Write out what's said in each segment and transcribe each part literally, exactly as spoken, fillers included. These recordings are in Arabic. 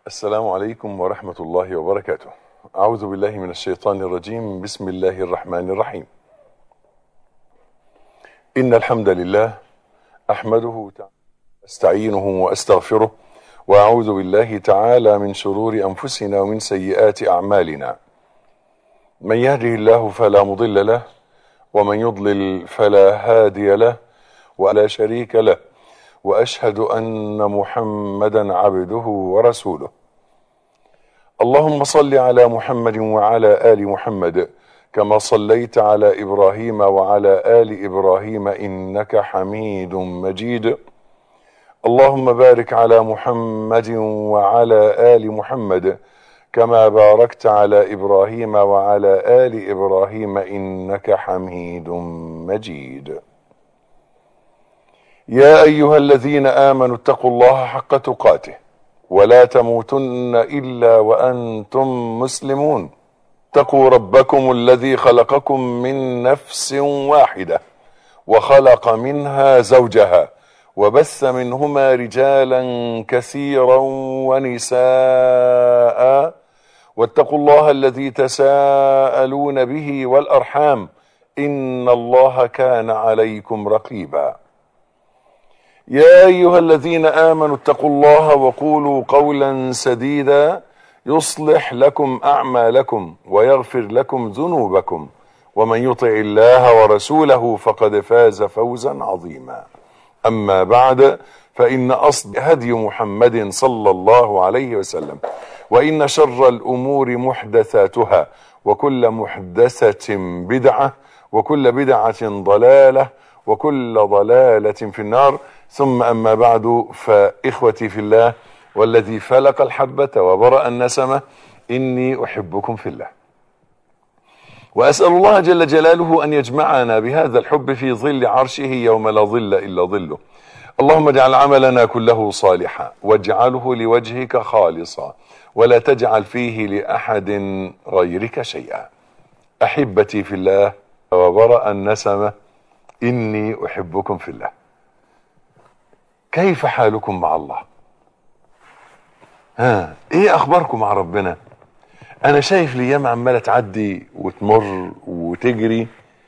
السلام عليكم ورحمة الله وبركاته. أعوذ بالله من الشيطان الرجيم. بسم الله الرحمن الرحيم. إن الحمد لله أحمده تعالى أستعينه وأستغفره، وأعوذ بالله تعالى من شرور أنفسنا ومن سيئات أعمالنا. من يهده الله فلا مضل له، ومن يضلل فلا هادي له، ولا شريك له، وأشهد أن محمدا عبده ورسوله. اللهم صل على محمد وعلى آل محمد كما صليت على إبراهيم وعلى آل إبراهيم إنك حميد مجيد. اللهم بارك على محمد وعلى آل محمد كما باركت على إبراهيم وعلى آل إبراهيم إنك حميد مجيد. يا أيها الذين آمنوا اتقوا الله حق تقاته ولا تموتن إلا وأنتم مسلمون. اتقوا ربكم الذي خلقكم من نفس واحدة وخلق منها زوجها وبث منهما رجالا كثيرا ونساء، واتقوا الله الذي تساءلون به والأرحام إن الله كان عليكم رقيبا. يا أيها الذين آمنوا اتقوا الله وقولوا قولا سديدا يصلح لكم أعمالكم ويغفر لكم ذنوبكم، ومن يطع الله ورسوله فقد فاز فوزا عظيما. أما بعد، فإن أصل هدي محمد صلى الله عليه وسلم، وإن شر الأمور محدثاتها، وكل محدثة بدعة، وكل بدعة ضلالة، وكل ضلالة في النار. ثم أما بعد، فإخوتي في الله والذي فلق الحبة وبرأ النسمة، إني أحبكم في الله، وأسأل الله جل جلاله أن يجمعنا بهذا الحب في ظل عرشه يوم لا ظل إلا ظله. اللهم اجعل عملنا كله صالحا، واجعله لوجهك خالصا، ولا تجعل فيه لأحد غيرك شيئا. أحبتي في الله وبرأ النسمة، إني أحبكم في الله. كيف حالكم مع الله؟ ها، ايه اخباركم مع ربنا؟ انا شايف الايام عماله تعدي وتمر وتجري،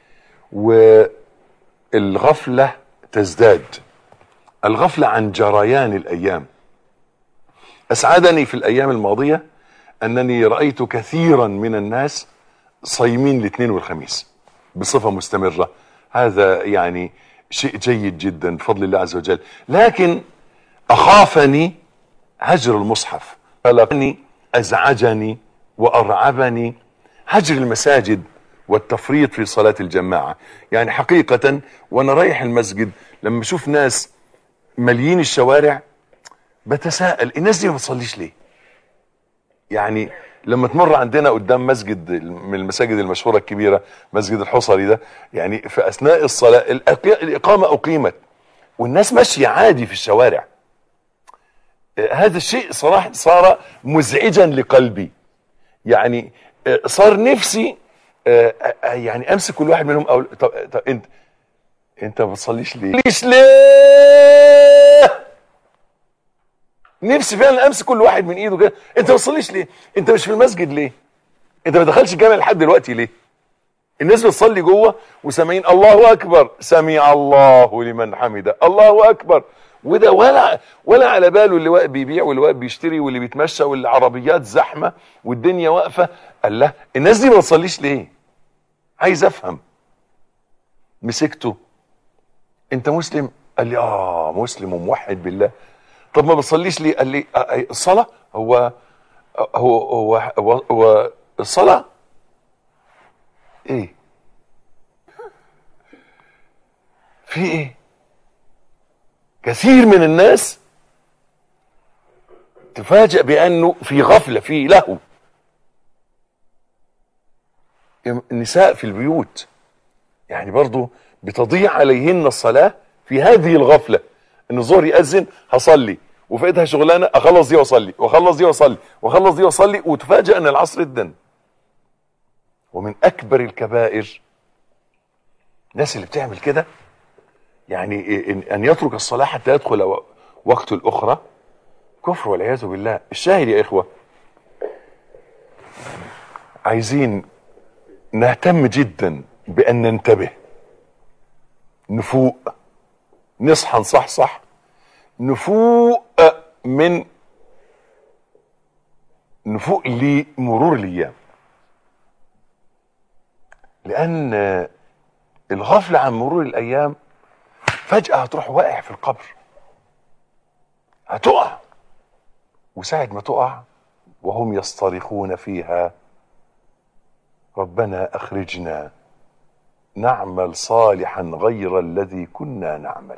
والغفله تزداد، الغفله عن جريان الايام. اسعدني في الايام الماضيه انني رايت كثيرا من الناس صايمين الاثنين والخميس بصفه مستمره. هذا يعني شيء جيد جدا بفضل الله عز وجل، لكن أخافني هجر المصحف، قلقني، أزعجني وأرعبني هجر المساجد والتفريط في صلاة الجماعة. يعني حقيقة وأنا رايح المسجد لما أشوف ناس مليين الشوارع بتساءل، الناس دي ما بتصليش ليه؟ يعني لما تمر عندنا قدام مسجد من المساجد المشهورة الكبيرة، مسجد الحصري ده، يعني في أثناء الصلاة الإقامة أقيمت والناس ماشية عادي في الشوارع. هذا الشيء صراحة صار مزعجا لقلبي. يعني صار نفسي يعني أمسك كل واحد منهم أو طب, طب أنت أنت ما بتصليش ليه؟ ليش ليه؟ نفسي فعلا امسك كل واحد من ايده كده، انت ما بتصليش ليه؟ انت مش في المسجد ليه؟ انت ما دخلتش الجامع لحد دلوقتي ليه؟ الناس بتصلي جوه وسامعين الله اكبر، سمع الله لمن حمده، الله اكبر، وده ولا ولا على باله اللي واقف بيبيع واللي واقف بيشتري واللي بيتمشى والعربيات زحمه والدنيا واقفه. قال له الناس دي ما بتصليش ليه؟ عايز افهم. مسكته، انت مسلم؟ قال لي اه مسلم وموحد بالله. طب ما بتصليش ليه؟ قال لي الصلاة هو هو هو, هو, هو الصلاة ايه؟ في ايه؟ كثير من الناس تفاجأ بأنه في غفلة، في لهو. النساء في البيوت يعني برضو بتضيع عليهن الصلاة في هذه الغفلة، ان الظهر يأذن هصلي وفي ايدها شغلانه، اخلص دي واصلي واخلص دي واصلي واخلص دي واصلي، وتفاجئ ان العصر ادن. ومن اكبر الكبائر الناس اللي بتعمل كده، يعني ان يترك الصلاه حتى يدخل وقت الاخرى، كفر والعياذ بالله. الشاهد يا اخوة، عايزين نهتم جدا بان ننتبه، نفوق، نصحى نصحصح، نفوق من نفوق لمرور الايام، لان الغفلة عن مرور الايام فجأة هتروح واقع في القبر، هتقع، وساعة ما تقع وهم يصطرخون فيها ربنا اخرجنا نعمل صالحا غير الذي كنا نعمل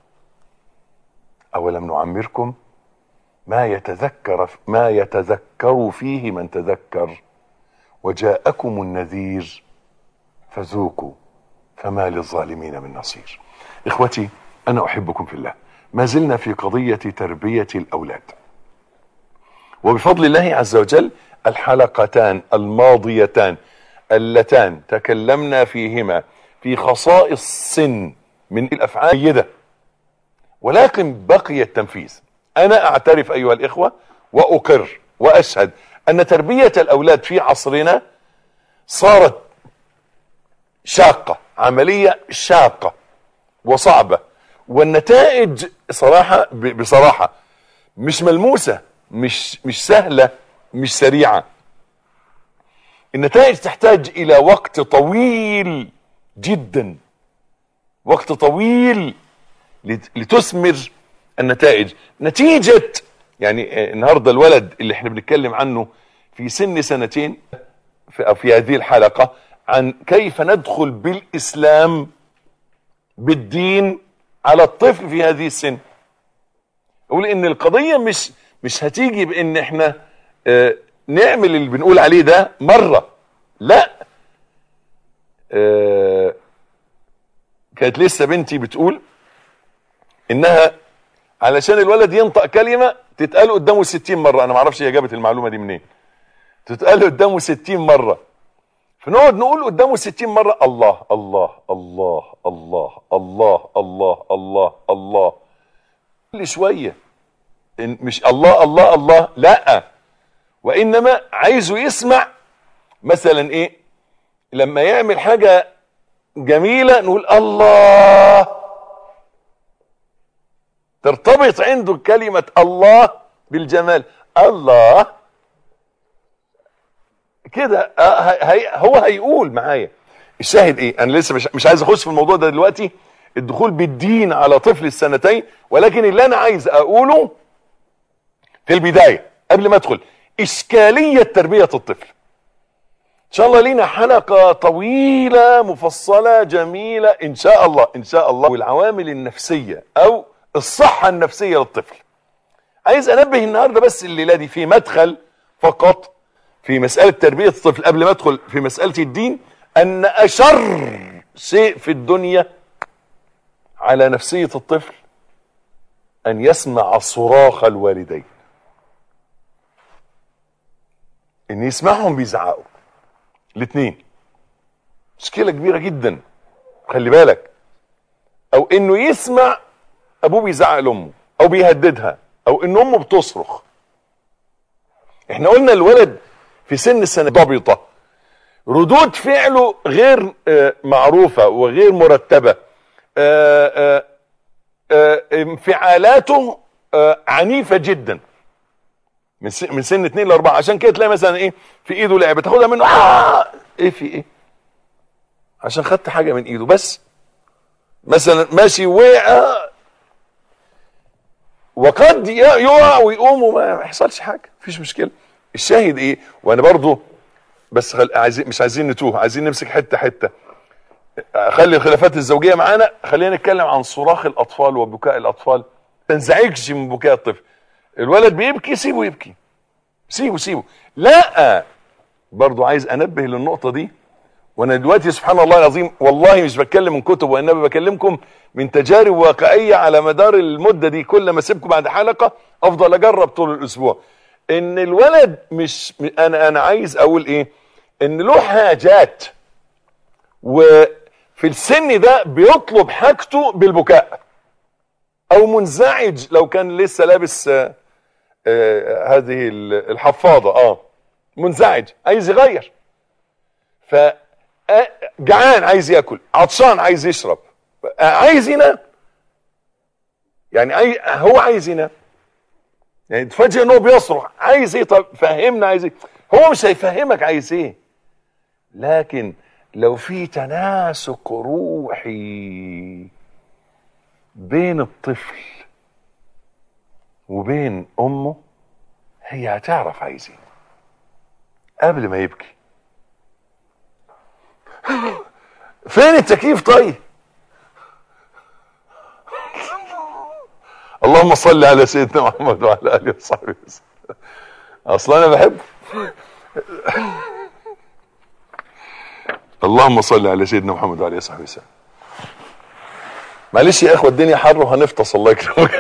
اولم نعمركم ما يتذكر ما يتذكر فيه من تذكر وجاءكم النذير فذوقوا فما للظالمين من نصير. اخوتي، انا احبكم في الله. ما زلنا في قضية تربية الاولاد، وبفضل الله عز وجل الحلقتان الماضيتان اللتان تكلمنا فيهما في خصائص سن من الافعال جيدة، ولكن بقي التنفيذ. انا اعترف ايها الاخوة واقر واشهد ان تربية الاولاد في عصرنا صارت شاقة، عملية شاقة وصعبة، والنتائج صراحة بصراحة مش ملموسة، مش مش سهلة، مش سريعة. النتائج تحتاج الى وقت طويل جدا، وقت طويل لتثمر النتائج. نتيجة يعني النهاردة الولد اللي احنا بنتكلم عنه في سن سنتين في, في هذه الحلقة عن كيف ندخل بالإسلام بالدين على الطفل في هذه السن. اقول ان القضية مش مش هتيجي بان احنا اه نعمل اللي بنقول عليه ده مرة، لا. اه كانت لسه بنتي بتقول انها علشان الولد ينطق كلمة تتقال قدامه ستين مرة. انا معرفش هي جابت المعلومة دي منين. تتقال قدامه ستين مرة، فنقعد نقول قدامه ستين مرة الله الله الله الله الله الله الله الله كل شوية. مش الله الله الله، لا، وانما عايزه يسمع مثلا ايه لما يعمل حاجة جميلة نقول الله، ترتبط عنده كلمة الله بالجمال. الله كده هي هو هيقول معايا. الشاهد ايه؟ انا لسه مش, مش عايز اخش في الموضوع ده دلوقتي، الدخول بالدين على طفل السنتين، ولكن اللي انا عايز اقوله في البداية قبل ما ادخل اشكالية تربية الطفل. ان شاء الله لينا حلقة طويلة مفصلة جميلة ان شاء الله ان شاء الله. والعوامل النفسية او الصحة النفسية للطفل. عايز انبه النهاردة بس الليلة دي في مدخل فقط في مسألة تربية الطفل قبل ما ادخل في مسألة الدين، ان اشر شيء في الدنيا على نفسية الطفل ان يسمع صراخ الوالدين، ان يسمعهم بيزعقوا الاثنين. مشكلة كبيرة جدا، خلي بالك. او انه يسمع ابوه بيزعق لامه او بيهددها او ان امه بتصرخ. احنا قلنا الولد في سن السنة ضابطة، ردود فعله غير معروفة وغير مرتبة، انفعالاته عنيفة جدا من من سن اتنين لاربعة. عشان كده تلاقي مثلا ايه في ايده لعبة تاخدها منه آه ايه في ايه عشان خدت حاجة من ايده بس. مثلا ماشي وقع وقد يقع ويقوم وما يحصلش حاجة، مفيش مشكلة. الشاهد ايه؟ وانا برضو بس خل... عايزين مش عايزين نتوه، عايزين نمسك حتة حتة. خلي الخلافات الزوجية معانا، خلينا نتكلم عن صراخ الاطفال وبكاء الاطفال. ما تنزعجش من بكاء الطفل. الولد بيبكي سيبه يبكي، سيبه سيبه لا. برضو عايز انبه للنقطة دي، وانا دلوقتي سبحان الله العظيم والله مش بتكلم من كتب، وانما بكلمكم من تجارب واقعية على مدار المدة دي. كل ما اسيبكم بعد حلقة افضل اجرب طول الاسبوع. ان الولد مش انا انا عايز اقول ايه، ان له حاجات وفي السن ده بيطلب حاجته بالبكاء، او منزعج لو كان لسه لابس آه هذه الحفاضة اه منزعج عايز يغير، ف جعان عايز ياكل، عطشان عايز يشرب، عايز ينام. يعني أي هو عايز ينام، يعني تفاجئ انه بيصرخ عايز ايه؟ طب فهمنا عايز ايه. هو مش هيفهمك عايز ايه، لكن لو في تناسق روحي بين الطفل وبين امه، هي هتعرف عايز ايه قبل ما يبكي. فين التكييف طيب؟ اللهم صل على سيدنا محمد وعلى اله وصحبه وسلم. اصلا انا بحبه. اللهم صل على سيدنا محمد وعلى اله وصحبه وسلم. معلش يا اخوه الدنيا حر وهنفطس الله يكرمك.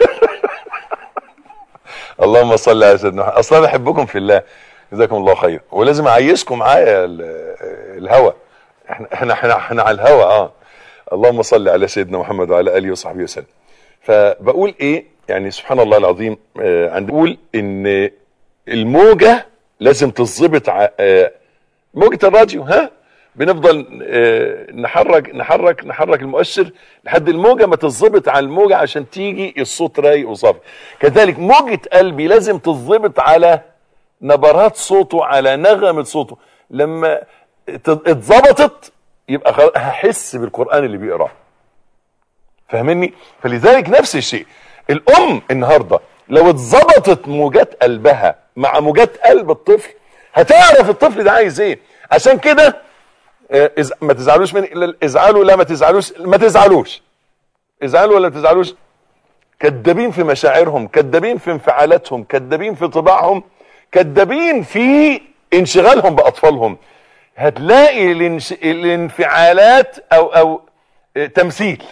اللهم صل على سيدنا محمد. اصلا بحبكم في الله، جزاكم الله خير، ولازم اعيشكم معايا الهوى. احنا احنا احنا, احنا على الهوى. اه اللهم صل على سيدنا محمد وعلى اله وصحبه وسلم. فبقول ايه يعني سبحان الله العظيم، آه عندي بقول ان الموجه لازم تتظبط. آه موجه الراديو، ها بنفضل آه نحرك نحرك نحرك المؤشر لحد الموجه ما تتظبط على الموجه عشان تيجي الصوت رايق وصافي. كذلك موجه قلبي لازم تتظبط على نبرات صوته، على نغمه صوته. لما اتظبطت يبقى هحس بالقرآن اللي بيقراه. فاهمني؟ فلذلك نفس الشيء الام النهارده لو اتظبطت موجات قلبها مع موجات قلب الطفل هتعرف الطفل ده عايز ايه. عشان كده ما تزعلوش مني، ازعلوا لا ما تزعلوش، ما تزعلوش ازعلوا ولا ما تزعلوش. كدابين في مشاعرهم، كدابين في انفعالاتهم، كدابين في طباعهم، كدابين في انشغالهم باطفالهم. هتلاقي الانش... الانفعالات او او تمثيل،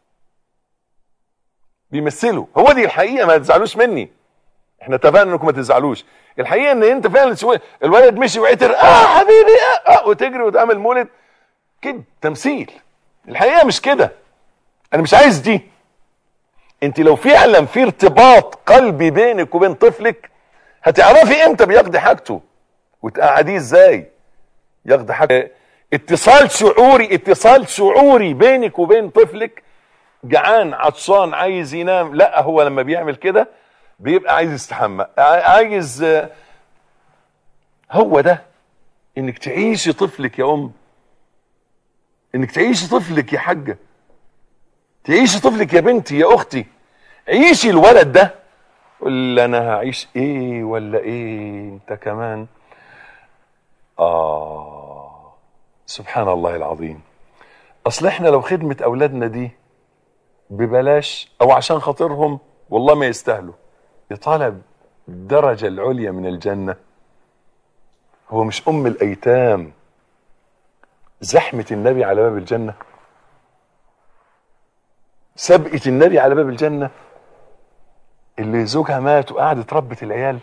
بيمثلوا. هو دي الحقيقه، ما تزعلوش مني، احنا اتفقنا انكم ما تزعلوش. الحقيقه ان انت فعلا شويه الولد مشي وعتر اه حبيبي اه, آه وتجري وتعمل مولد كده، تمثيل. الحقيقه مش كده، انا مش عايز دي. انت لو فعلا في ارتباط قلبي بينك وبين طفلك هتعرفي امتى بيقضي حاجته وتقعديه ازاي يقضي حاجته. اتصال شعوري، اتصال شعوري بينك وبين طفلك. جعان عطشان عايز ينام، لا هو لما بيعمل كده بيبقى عايز يستحمى، عايز. هو ده انك تعيشي طفلك يا ام، انك تعيشي طفلك يا حاجه، تعيشي طفلك يا بنتي يا اختي. عيشي الولد ده. قول انا هعيش ايه ولا ايه انت كمان. اه سبحان الله العظيم. اصل احنا لو خدمة اولادنا دي ببلاش او عشان خاطرهم والله ما يستاهلوا. يطالب الدرجة العليا من الجنة. هو مش ام الايتام زحمة النبي على باب الجنة؟ سبقة النبي على باب الجنة اللي زوجها مات وقعدت ربت العيال؟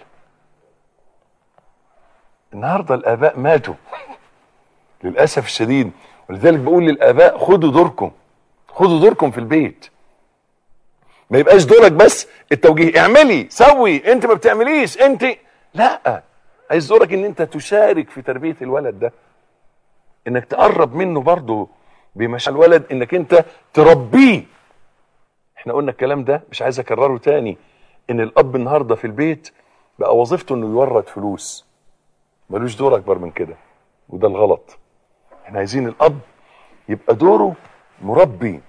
النهاردة الآباء ماتوا للأسف الشديد. ولذلك بقول للآباء خدوا دوركم، خدوا دوركم في البيت. ما يبقاش دورك بس التوجيه، اعملي سوي، انت ما بتعمليش انت، لا. عايز دورك ان انت تشارك في تربية الولد ده، انك تقرب منه برضه بمشاعر الولد، انك انت تربيه. احنا قلنا الكلام ده مش عايز اكرره تاني، ان الاب النهارده في البيت بقى وظيفته انه يورد فلوس، ملوش دور اكبر من كده، وده الغلط. احنا عايزين الاب يبقى دوره مربي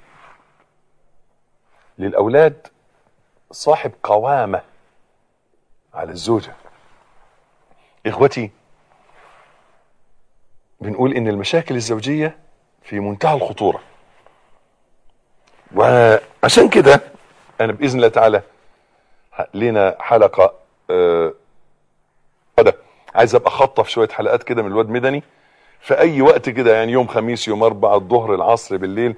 للاولاد، صاحب قوامة على الزوجة. اخوتي بنقول ان المشاكل الزوجية في منتهى الخطورة، وعشان كده انا باذن الله تعالى لنا حلقة آه عايز ابقى خطف شوية حلقات كده من الواد مدني في اي وقت كده، يعني يوم خميس، يوم اربعة، الظهر، العصر، بالليل،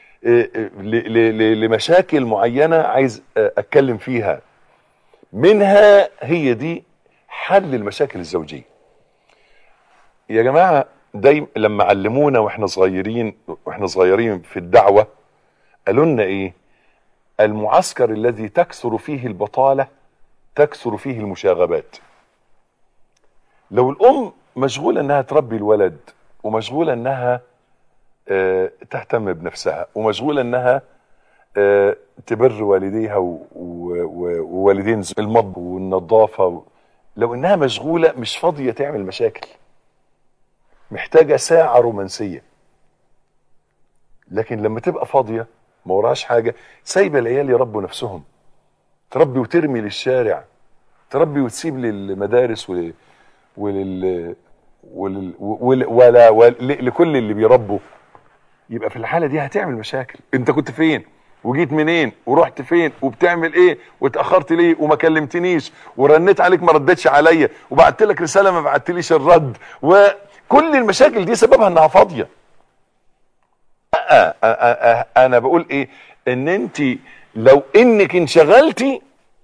لمشاكل معينة عايز اتكلم فيها. منها هي دي حل المشاكل الزوجية. يا جماعة دايما لما علمونا واحنا صغيرين واحنا صغيرين في الدعوة قالوا لنا ايه؟ المعسكر الذي تكثر فيه البطالة تكثر فيه المشاغبات. لو الام مشغولة انها تربي الولد، ومشغولة انها اه تهتم بنفسها، ومشغولة انها اه تبر والديها ووالدين المطبخ والنظافة و... لو انها مشغولة مش فاضية تعمل مشاكل، محتاجة ساعة رومانسية. لكن لما تبقى فاضية ما وراهاش حاجة، سايبة العيال يربوا نفسهم، تربي وترمي للشارع، تربي وتسيب للمدارس ولل ولل ولل ول... ولا ول... لكل اللي بيربوا، يبقى في الحالة دي هتعمل مشاكل. انت كنت فين وجيت منين ورحت فين وبتعمل ايه واتأخرت ليه وما كلمتنيش ورنيت عليك ما ردتش عليا وبعت لك رسالة ما بعتليش الرد، وكل المشاكل دي سببها انها فاضية. أه أه أه انا بقول ايه، ان انت لو انك انشغلتي،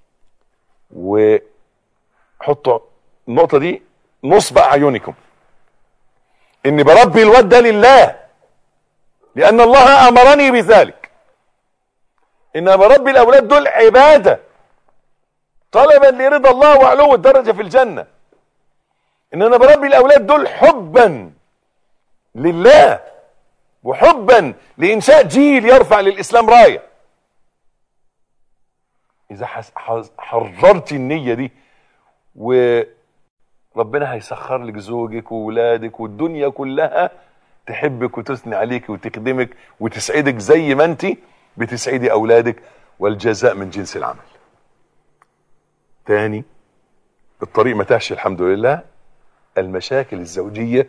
وحطوا النقطة دي نصب اعينكم، اني بربي الواد ده لله لان الله امرني بذلك، ان بربي الاولاد دول عبادة طلبا لرضا الله وعلو الدرجة في الجنة، ان انا بربي الاولاد دول حبا لله وحبا لانشاء جيل يرفع للاسلام راية. اذا حررت النية دي وربنا هيسخر لك زوجك وولادك والدنيا كلها تحبك وتثني عليك وتخدمك وتسعدك زي ما انت بتسعدي اولادك، والجزاء من جنس العمل. تاني الطريق ما تهش الحمد لله. المشاكل الزوجية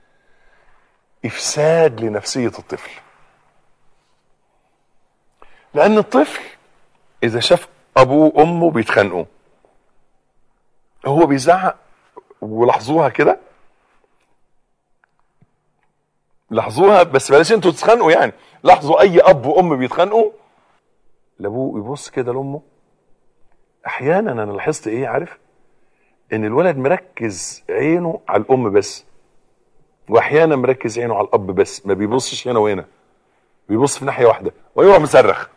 افساد لنفسية الطفل، لان الطفل اذا شاف ابوه وامه بيتخانقوا هو بيزعق، ولاحظوها كده، لاحظوها بس بلاش انتوا تتخانقوا، يعني لاحظوا اي اب وام بيتخانقوا لابوه يبص كده لامه. احيانا انا لاحظت ايه عارف، ان الولد مركز عينه على الام بس، واحيانا مركز عينه على الاب بس، ما بيبصش هنا وهنا، بيبص في ناحيه واحده ويروح مصرخ.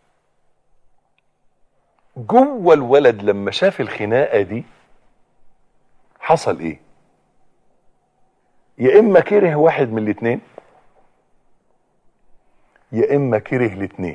جوه الولد لما شاف الخناقه دي حصل ايه؟ يا اما كره واحد من الاثنين، يا اما كره الاثنين.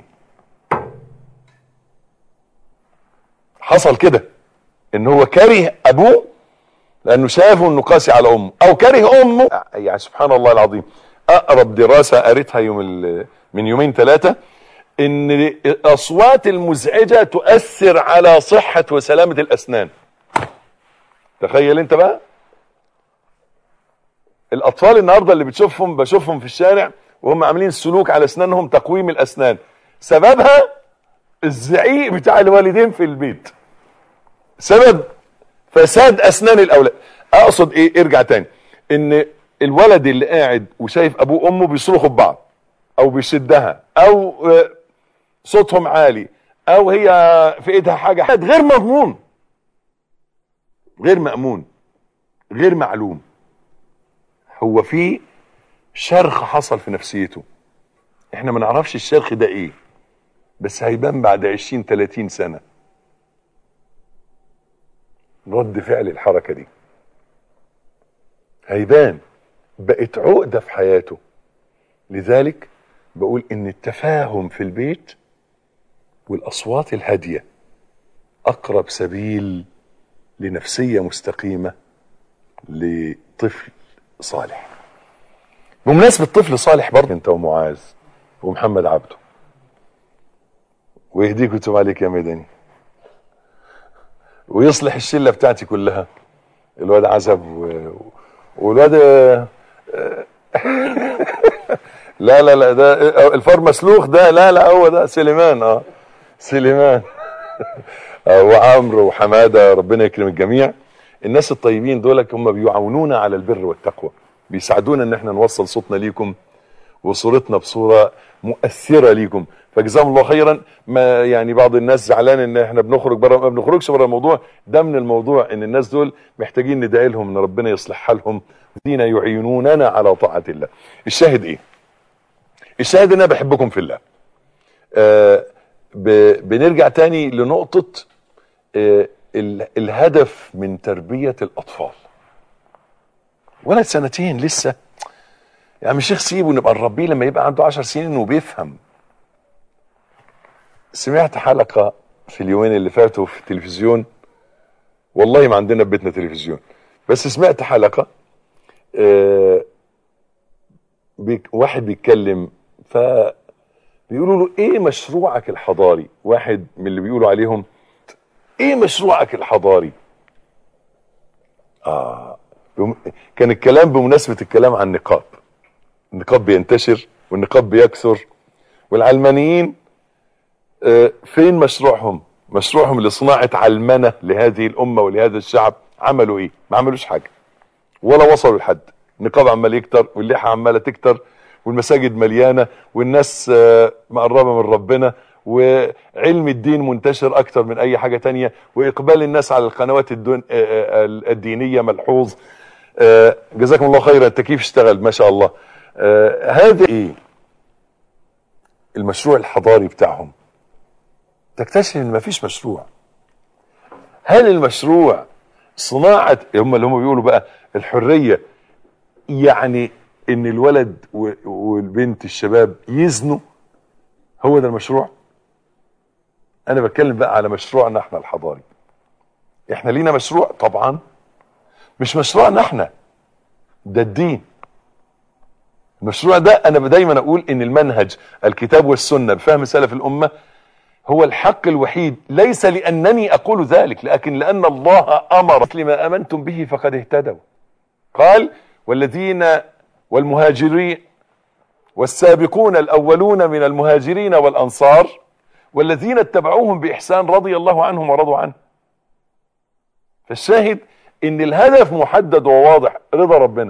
حصل كده ان هو كره ابوه لانه شافه انه قاسي على امه، او كره امه. يعني سبحان الله العظيم، اقرب دراسة قريتها يوم من يومين ثلاثة، ان الاصوات المزعجة تؤثر على صحة وسلامة الاسنان. تخيل انت بقى الاطفال النهاردة اللي بتشوفهم بشوفهم في الشارع وهم عاملين سلوك على اسنانهم، تقويم الاسنان، سببها الزعيق بتاع الوالدين في البيت، سبب فساد اسنان الاولاد. اقصد ايه؟ ارجع تاني، ان الولد اللي قاعد وشايف ابوه وامه بيصرخوا ببعض او بيشدها او صوتهم عالي او هي في ايدها حاجة غير مضمون، غير مأمون، غير معلوم، هو في شرخ حصل في نفسيته. احنا ما نعرفش الشرخ ده ايه، بس هيبان بعد عشرين ثلاثين سنة رد فعل الحركة دي، هيبان بقت عقدة في حياته. لذلك بقول ان التفاهم في البيت والاصوات الهادية اقرب سبيل لنفسية مستقيمة لطفل صالح. بمناسبة طفل صالح برضه، انت ومعاذ ومحمد عبده، ويهديك ويتوب عليك يا ميداني، ويصلح الشلة بتاعتي كلها، الواد عزب و... والواد لا لا لا ده الفار مسلوخ ده، لا لا هو ده سليمان، اه سليمان وعمرو وحمادة، ربنا يكرم الجميع. الناس الطيبين دولك هم بيعاونونا على البر والتقوى، بيساعدونا ان احنا نوصل صوتنا ليكم وصورتنا بصورة مؤثرة ليكم، فجزاهم الله خيرا. ما يعني بعض الناس زعلان ان احنا بنخرج بره، ما بنخرجش بره الموضوع ده، من الموضوع ان الناس دول محتاجين ندعي لهم ان ربنا يصلح حالهم، الذين يعينوننا على طاعة الله. الشاهد ايه؟ الشاهد ان انا بحبكم في الله. آه بنرجع تاني لنقطة آه ال الهدف من تربية الأطفال. ولد سنتين لسه، يا عم الشيخ سيبه نبقى نربيه لما يبقى عنده عشر سنين وبيفهم. سمعت حلقة في اليومين اللي فاتوا في التلفزيون، والله ما عندنا في بيتنا تلفزيون، بس سمعت حلقة آه بيك واحد بيتكلم، فبيقولوا له ايه مشروعك الحضاري؟ واحد من اللي بيقولوا عليهم ايه مشروعك الحضاري؟ اه كان الكلام بمناسبة الكلام عن النقاب. النقاب بينتشر والنقاب بيكثر، والعلمانيين آه فين مشروعهم؟ مشروعهم لصناعة علمنة لهذه الأمة ولهذا الشعب. عملوا ايه؟ ما عملوش حاجة ولا وصلوا لحد. النقاب عمال يكتر واللحى عمالة تكتر والمساجد مليانة والناس آه مقربة من ربنا، وعلم الدين منتشر اكتر من اي حاجة تانية، واقبال الناس على القنوات الدين آه الدينية ملحوظ. آه جزاكم الله خيرا. التكييف اشتغل ما شاء الله. آه هذا ايه المشروع الحضاري بتاعهم؟ تكتشف ان مفيش مشروع. هل المشروع صناعة هم اللي هم بيقولوا بقى الحرية، يعني ان الولد والبنت الشباب يزنوا؟ هو ده المشروع؟ انا بتكلم بقى على مشروعنا احنا الحضاري. احنا لينا مشروع طبعا، مش مشروعنا احنا، ده الدين. المشروع ده انا دايما اقول ان المنهج الكتاب والسنة بفهم سلف الامة هو الحق الوحيد، ليس لانني اقول ذلك، لكن لان الله امر لما امنتم به فقد اهتدوا. قال والذين والمهاجرين والسابقون الاولون من المهاجرين والانصار والذين اتبعوهم باحسان رضي الله عنهم ورضوا عنه. فالشاهد ان الهدف محدد وواضح، رضا ربنا.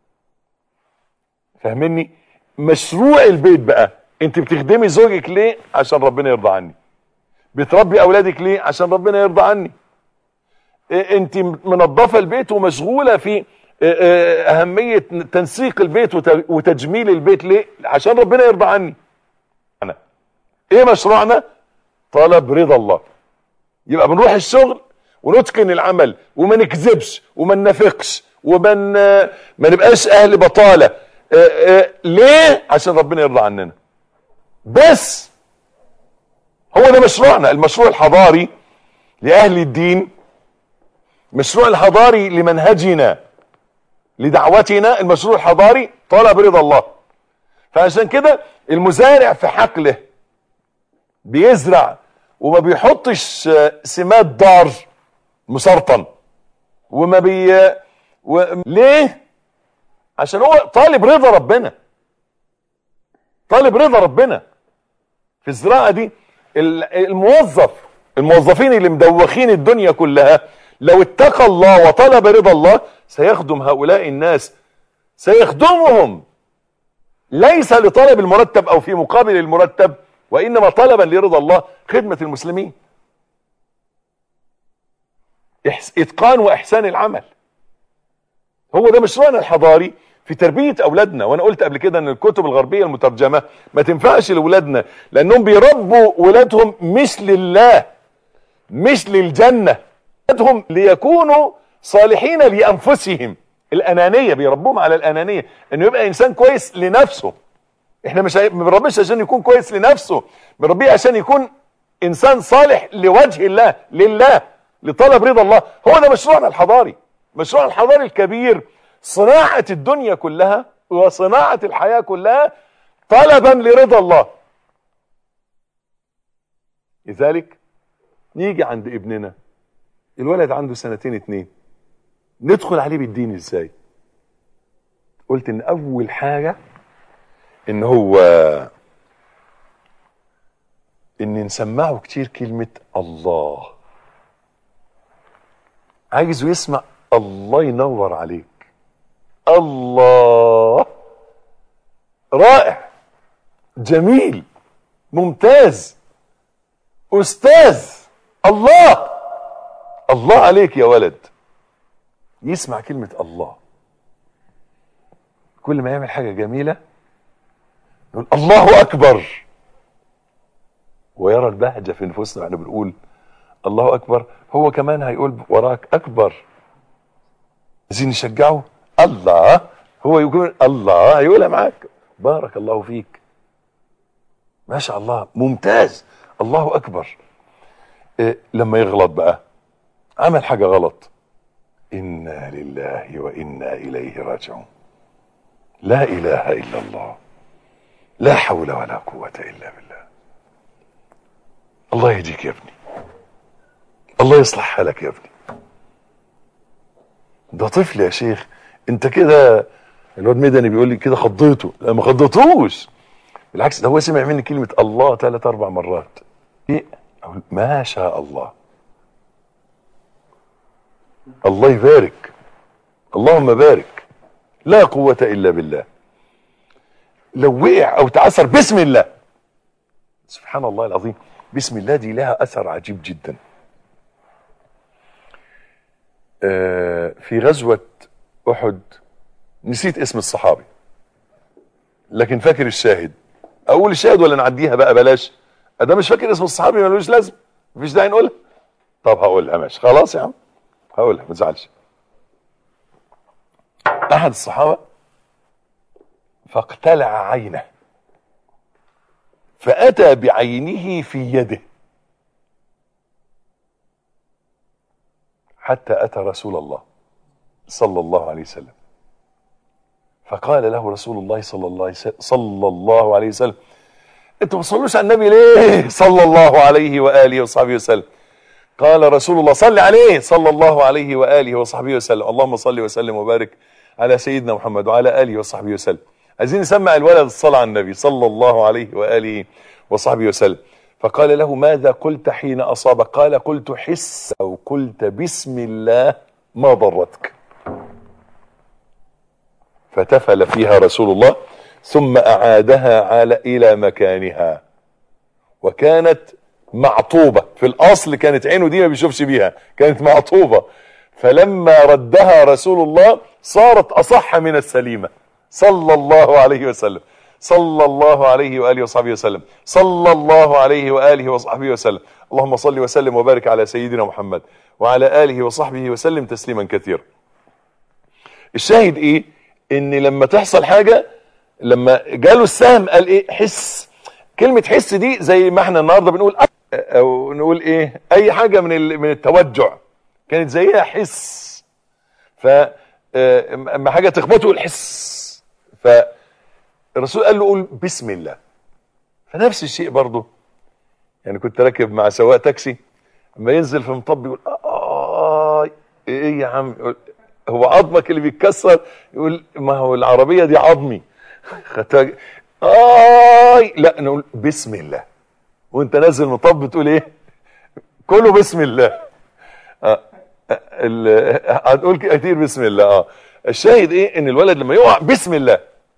فاهمني؟ مشروع البيت بقى، انت بتخدمي زوجك ليه؟ عشان ربنا يرضى عني. بتربي اولادك ليه؟ عشان ربنا يرضى عني. انت منظفه البيت ومشغوله في اهميه تنسيق البيت وتجميل البيت ليه؟ عشان ربنا يرضى عني. انا ايه مشروعنا؟ طلب رضا الله. يبقى بنروح الشغل ونتقن العمل وما نكذبش وما ننافقش وما ما نبقاش اهل بطاله. ليه؟ عشان ربنا يرضى عننا بس. هو ده مشروعنا. المشروع الحضاري لأهل الدين، مشروع الحضاري لمنهجنا لدعوتنا، المشروع الحضاري طلب رضا الله. فعشان كده المزارع في حقله بيزرع وما بيحطش سماد ضار مسرطن وما بي و... ليه؟ عشان هو طالب رضا ربنا. طالب رضا ربنا في الزراعة دي. الموظف الموظفين اللي مدوخين الدنيا كلها لو اتقى الله وطلب رضا الله سيخدم هؤلاء الناس، سيخدمهم ليس لطلب المرتب او في مقابل المرتب، وانما طلبا لرضا الله، خدمة المسلمين، اتقان واحسان العمل. هو ده مشروعنا الحضاري في تربية اولادنا. وانا قلت قبل كده ان الكتب الغربية المترجمة ما تنفعش لاولادنا، لانهم بيربوا ولادهم مش لله، مش للجنة، ولادهم ليكونوا صالحين لانفسهم. الانانية بيربوهم على الانانية، انه يبقى انسان كويس لنفسه. احنا مش ما بنربيش عشان يكون كويس لنفسه، بنربيه عشان يكون انسان صالح لوجه الله، لله، لطلب رضا الله. هو ده مشروعنا الحضاري. مشروعنا الحضاري الكبير صناعة الدنيا كلها وصناعة الحياة كلها طلبا لرضا الله. لذلك نيجي عند ابننا، الولد عنده سنتين اتنين، ندخل عليه بالدين ازاي؟ قلت ان اول حاجة ان هو ان نسمعه كتير كلمة الله. عايزه يسمع الله ينور عليك، الله، رائع، جميل، ممتاز، استاذ، الله، الله عليك يا ولد. يسمع كلمة الله. كل ما يعمل حاجة جميلة يقول الله اكبر، ويرى البهجة في نفوسنا. احنا بنقول الله اكبر، هو كمان هيقول وراك اكبر. عايزين نشجعه، الله، هو يقول الله هيقولها معاك. بارك الله فيك، ما شاء الله، ممتاز، الله اكبر. إيه لما يغلط بقى، عمل حاجة غلط، انا لله وانا اليه راجعون، لا اله الا الله، لا حول ولا قوة الا بالله. الله يهديك يا ابني، الله يصلح حالك يا ابني. ده طفل يا شيخ، انت كده الواد مدني بيقول لي كده خضيته، لا ما خضيتوش، بالعكس ده هو سمع مني كلمة الله ثلاث اربع مرات، ايه ما شاء الله، الله يبارك، اللهم بارك، لا قوة الا بالله. لو وقع او تعثر بسم الله، سبحان الله العظيم، بسم الله دي لها اثر عجيب جدا. آه في غزوة احد، نسيت اسم الصحابي لكن فاكر الشاهد. اقول الشاهد ولا نعديها بقى؟ بلاش، ده مش فاكر اسم الصحابي ملوش لازم، مفيش داعي نقولها. طب هقولها ماشي، خلاص يا عم هقولها ما تزعلش. احد الصحابة فاقتلع عينه، فاتى بعينه في يده حتى اتى رسول الله صلى الله عليه وسلم، فقال له رسول الله صلى الله عليه وسلم, صلى الله عليه وسلم انتوا ما تصلوش على النبي ليه صلى الله عليه واله وصحبه وسلم؟ قال رسول الله صل عليه صلى الله عليه واله وصحبه وسلم، اللهم صل وسلم وبارك على سيدنا محمد وعلى اله وصحبه وسلم. عايزين نسمع الولد الصلاة على النبي صلى الله عليه واله وصحبه وسلم. فقال له ماذا قلت حين اصابك؟ قال قلت حس او قلت بسم الله ما ضرتك. فتفل فيها رسول الله ثم اعادها على الى مكانها، وكانت معطوبة في الاصل، كانت عينه دي ما بيشوفش بيها، كانت معطوبة، فلما ردها رسول الله صارت اصح من السليمة صلى الله عليه وسلم، صلى الله عليه وآله وصحبه وسلم، صلى الله عليه وآله وصحبه وسلم. اللهم صل وسلم وبارك على سيدنا محمد وعلى آله وصحبه وسلم تسليما كثيرا. الشاهد ايه؟ ان لما تحصل حاجة، لما جاله السهم قال ايه؟ حس. كلمة حس دي زي ما احنا النهاردة بنقول او نقول ايه، اي حاجة من من التوجع كانت زيها حس. ف اما حاجة تخبطه الحس، فالرسول قال له قول بسم الله. فنفس الشيء برضه، يعني كنت راكب مع سواق تاكسي، اما ينزل في مطب يقول اه ايه يا عم، يقول هو عظمك اللي بيتكسر؟ يقول ما هو العربية دي عظمي. آي لا، نقول بسم الله. وانت نازل مطب بتقول ايه؟ كله بسم الله. آه. هتقول كتير بسم الله. اه الشاهد ايه؟ ان الولد لما يقع بسم الله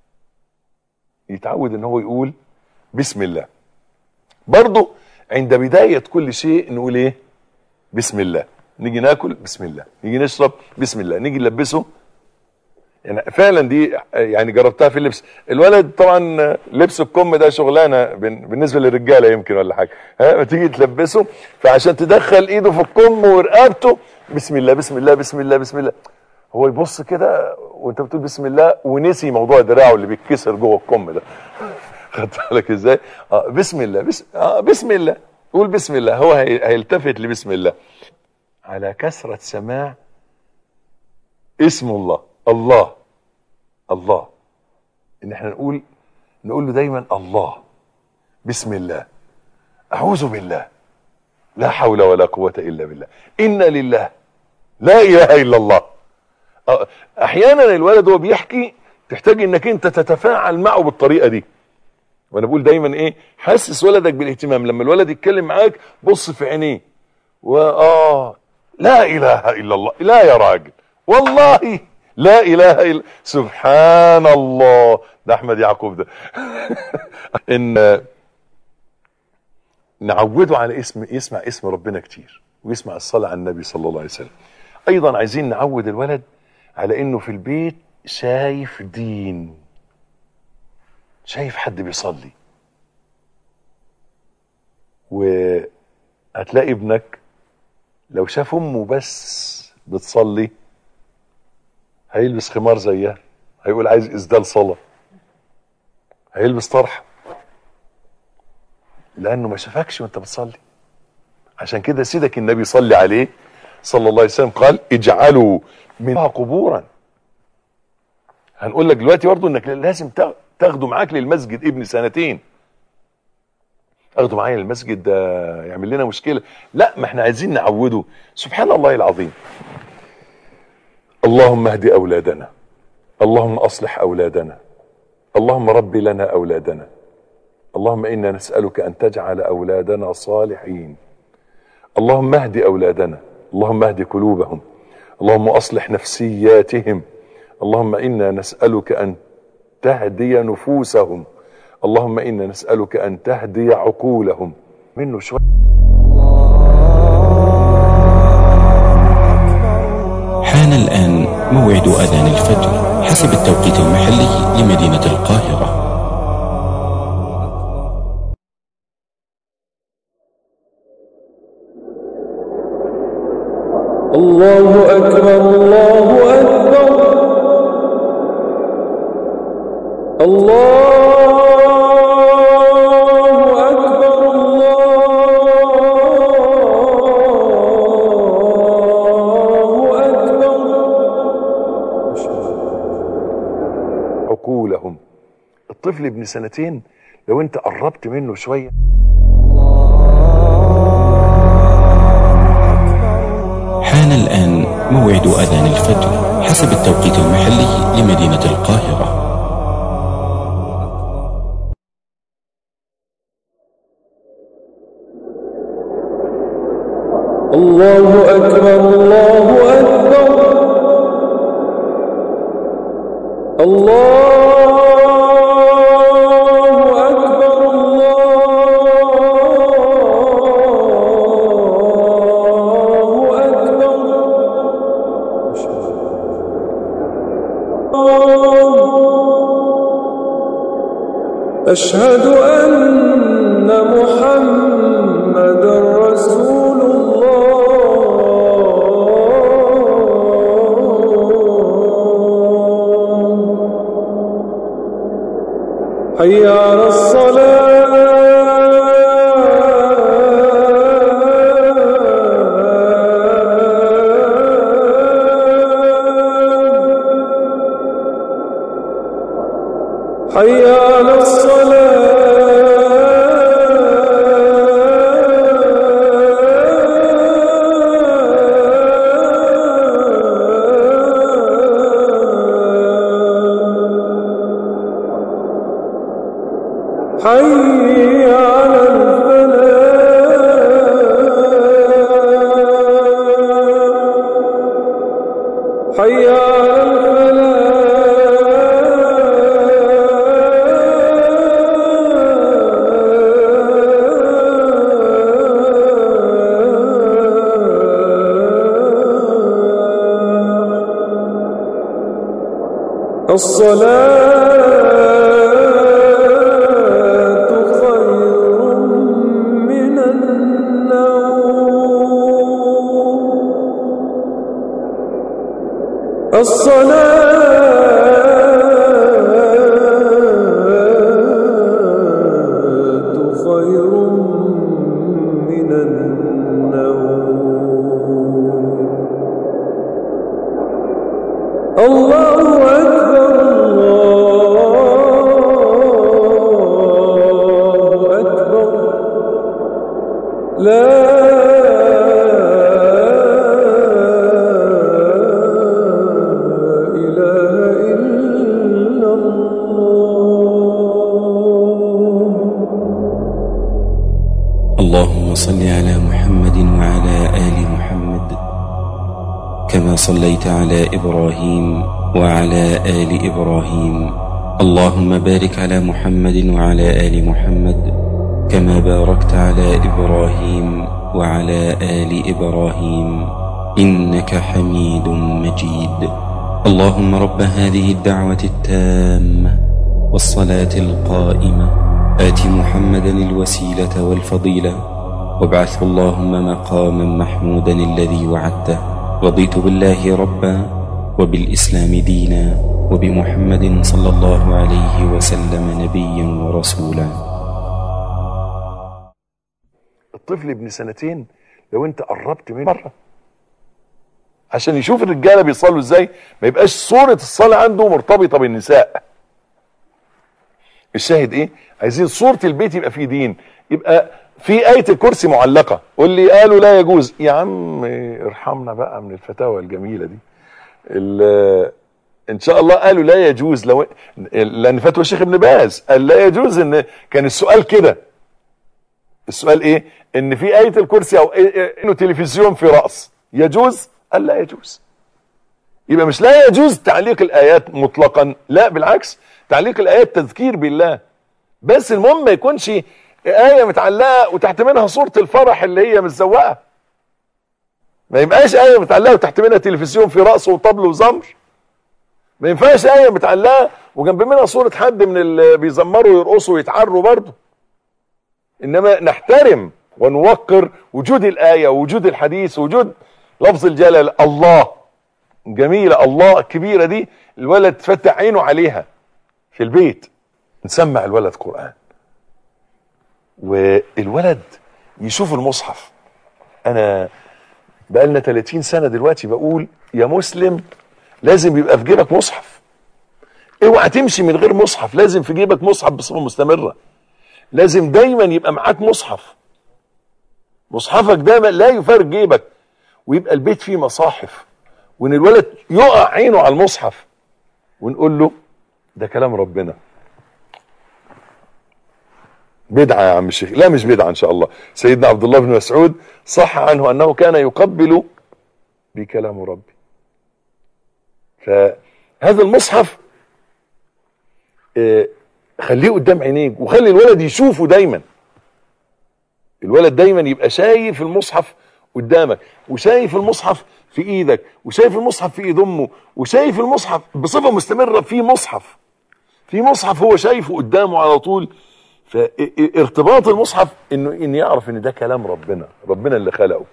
يتعود ان هو يقول بسم الله. برضو عند بداية كل شيء نقول ايه؟ بسم الله. نيجي ناكل بسم الله، نيجي نشرب بسم الله، نيجي نلبسه. يعني فعلا دي يعني جربتها في اللبس. الولد طبعا لبس الكم ده شغلانه بالنسبه للرجاله يمكن ولا حاجه، ها ما تيجي تلبسه، فعشان تدخل ايده في الكم ورقبته بسم الله بسم الله بسم الله بسم الله، هو يبص كده وانت بتقول بسم الله ونسي موضوع دراعه اللي بيتكسر جوه الكم ده. خدت بالك ازاي؟ اه بسم الله بسم, آه بسم الله، قول بسم الله، هو هيلتفت لبسم الله. على كثرة سماع اسم الله، الله الله، ان احنا نقول نقول له دايما الله، بسم الله، اعوذ بالله، لا حول ولا قوة الا بالله، انا لله، لا اله الا الله. احيانا الولد وهو بيحكي تحتاج انك انت تتفاعل معه بالطريقة دي. وانا بقول دايما ايه، حسس ولدك بالاهتمام. لما الولد يتكلم معاك بص في عينيه، واه لا اله الا الله، لا يا راجل والله لا اله الا، سبحان الله، ده احمد يعقوب ده. ان نعوده على اسم، يسمع اسم ربنا كتير، ويسمع الصلاة على النبي صلى الله عليه وسلم. ايضا عايزين نعود الولد على انه في البيت شايف دين، شايف حد بيصلي. وهتلاقي ابنك لو شاف امه بس بتصلي هيلبس خمار زيها، هيقول عايز اسدال صلاة، هيلبس طرحة، لانه ما شافكش وانت بتصلي. عشان كده سيدك النبي صلى عليه صلى الله عليه وسلم قال اجعلوا منها قبورا. هنقول لك دلوقتي برضه انك لازم تاخده معاك للمسجد، ابن سنتين اخده معايا للمسجد ده يعمل لنا مشكلة. لا، ما احنا عايزين نعوده. سبحان الله العظيم. اللهم اهد اولادنا، اللهم اصلح اولادنا، اللهم رب لنا اولادنا، اللهم انا نسألك ان تجعل اولادنا صالحين، اللهم اهد اولادنا، اللهم اهد قلوبهم، اللهم اصلح نفسياتهم، اللهم انا نسألك ان تهدي نفوسهم، اللهم انا نسألك ان تهدي عقولهم. منه شوية. حان الآن موعد أذان الفجر حسب التوقيت المحلي لمدينة القاهرة. الله أكبر الله أكبر الله أكبر الله أكبر. عقولهم. الطفل ابن سنتين لو انت قربت منه شوية حان الآن موعد أذان الفجر حسب التوقيت المحلي لمدينة القاهرة. الله أكبر الله أكبر الله أكبر الله أكبر. أشهد أن محمدا رسول الله. حي على الصلاة حي على الصلاة حي على الفلاح حي على الفلاح. الصلاة خير من النوم. الصلاة خير من النوم. الله أكبر الله أكبر. لا إله إلا الله. اللهم صل على محمد وعلى آل محمد كما صليت على إبراهيم وعلى آل إبراهيم. اللهم بارك على محمد وعلى آل محمد كما باركت على إبراهيم وعلى آل إبراهيم إنك حميد مجيد. اللهم رب هذه الدعوة التامة والصلاة القائمة آت محمدا الوسيلة والفضيلة وابعثه اللهم مقاما محمودا الذي وعدته. رضيت بالله ربا وبالإسلام دينا وبمحمد صلى الله عليه وسلم نبيا ورسولا. الطفل ابن سنتين لو انت قربت منه مرة عشان يشوف الرجالة بيصلوا ازاي، ما يبقاش صورة الصلاة عنده مرتبطة بالنساء. الشاهد ايه؟ عايزين صورة البيت يبقى فيه دين، يبقى في آية الكرسي معلقة. واللي قالوا لا يجوز، يا عم ارحمنا بقى من الفتاوى الجميلة دي. ان شاء الله قالوا لا يجوز، لو لان فتوى الشيخ ابن باز قال لا يجوز. ان كان السؤال كده، السؤال ايه؟ ان في آية الكرسي او انه تلفزيون في رأس يجوز؟ قال لا يجوز. يبقى مش لا يجوز تعليق الآيات مطلقا، لا بالعكس، تعليق الآيات تذكير بالله، بس المهم ما يكونش آية متعلقة وتحت منها صورة الفرح اللي هي متزوقة. ما يبقاش آية متعلقة وتحت منها تلفزيون في رأسه وطبل وزمر. ما ينفعش آية متعلقة وجنب منها صورة حد من اللي بيزمروا ويرقصوا ويتعروا برضه. إنما نحترم ونوقر وجود الآية ووجود الحديث ووجود لفظ الجلال. الله جميلة، الله الكبيرة دي الولد تفتح عينه عليها في البيت. نسمع الولد قرآن، والولد يشوف المصحف. انا بقالنا ثلاثين سنة دلوقتي بقول يا مسلم لازم يبقى في جيبك مصحف، اوعى تمشي من غير مصحف، لازم في جيبك مصحف بصفة مستمرة، لازم دايما يبقى معاك مصحف، مصحفك دايما لا يفارق جيبك، ويبقى البيت فيه مصاحف، وان الولد يقع عينه على المصحف ونقول له ده كلام ربنا. بدعة يا عم الشيخ؟ لا مش بدعة ان شاء الله. سيدنا عبد الله بن مسعود صح عنه انه كان يقبل بكلام ربي. فهذا المصحف اه خليه قدام عينيك، وخلي الولد يشوفه دايما. الولد دايما يبقى شايف المصحف قدامك، وشايف المصحف في ايدك، وشايف المصحف في ايد امه، وشايف المصحف بصفة مستمرة في مصحف في مصحف هو شايفه قدامه على طول. فارتباط المصحف انه ان يعرف ان ده كلام ربنا، ربنا اللي خلقه.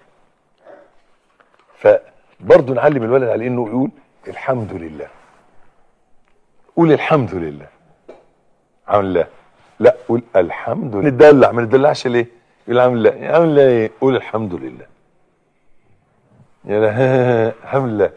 فبرضه نعلم الولد على انه يقول الحمد لله. قول الحمد لله. عامل لا لا قول الحمد لله. نتدلع، ما نتدلعش ليه؟ يقول الحمد لله. الحمد لله ايه؟ قول الحمد لله. يا لا الحمد لله.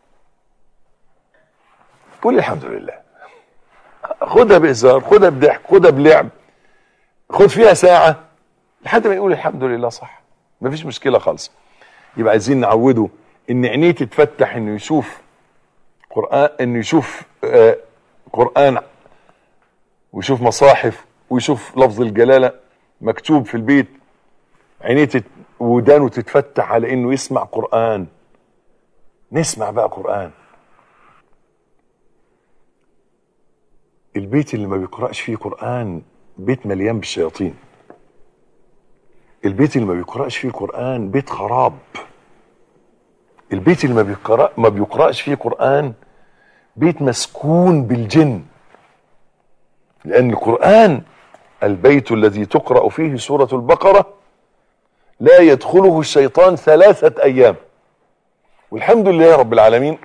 قول الحمد لله. خدها بهزار، خدها بضحك، خدها بلعب، خد فيها ساعة لحد ما يقول الحمد لله صح، مفيش مشكلة خالص. يبقى عايزين نعوده ان عينيه تتفتح، انه يشوف قرآن، انه يشوف آه قرآن، ويشوف مصاحف، ويشوف لفظ الجلالة مكتوب في البيت. عينيه تت... ودانه تتفتح على انه يسمع قرآن. نسمع بقى قرآن. البيت اللي ما بيقرأش فيه قرآن بيت مليان بالشياطين. البيت اللي ما بيقرأش فيه قرآن بيت خراب. البيت اللي ما بيقرأ ما بيقرأش فيه قرآن بيت مسكون بالجن. لأن القرآن البيت الذي تقرأ فيه سورة البقرة لا يدخله الشيطان ثلاثة أيام. والحمد لله رب العالمين.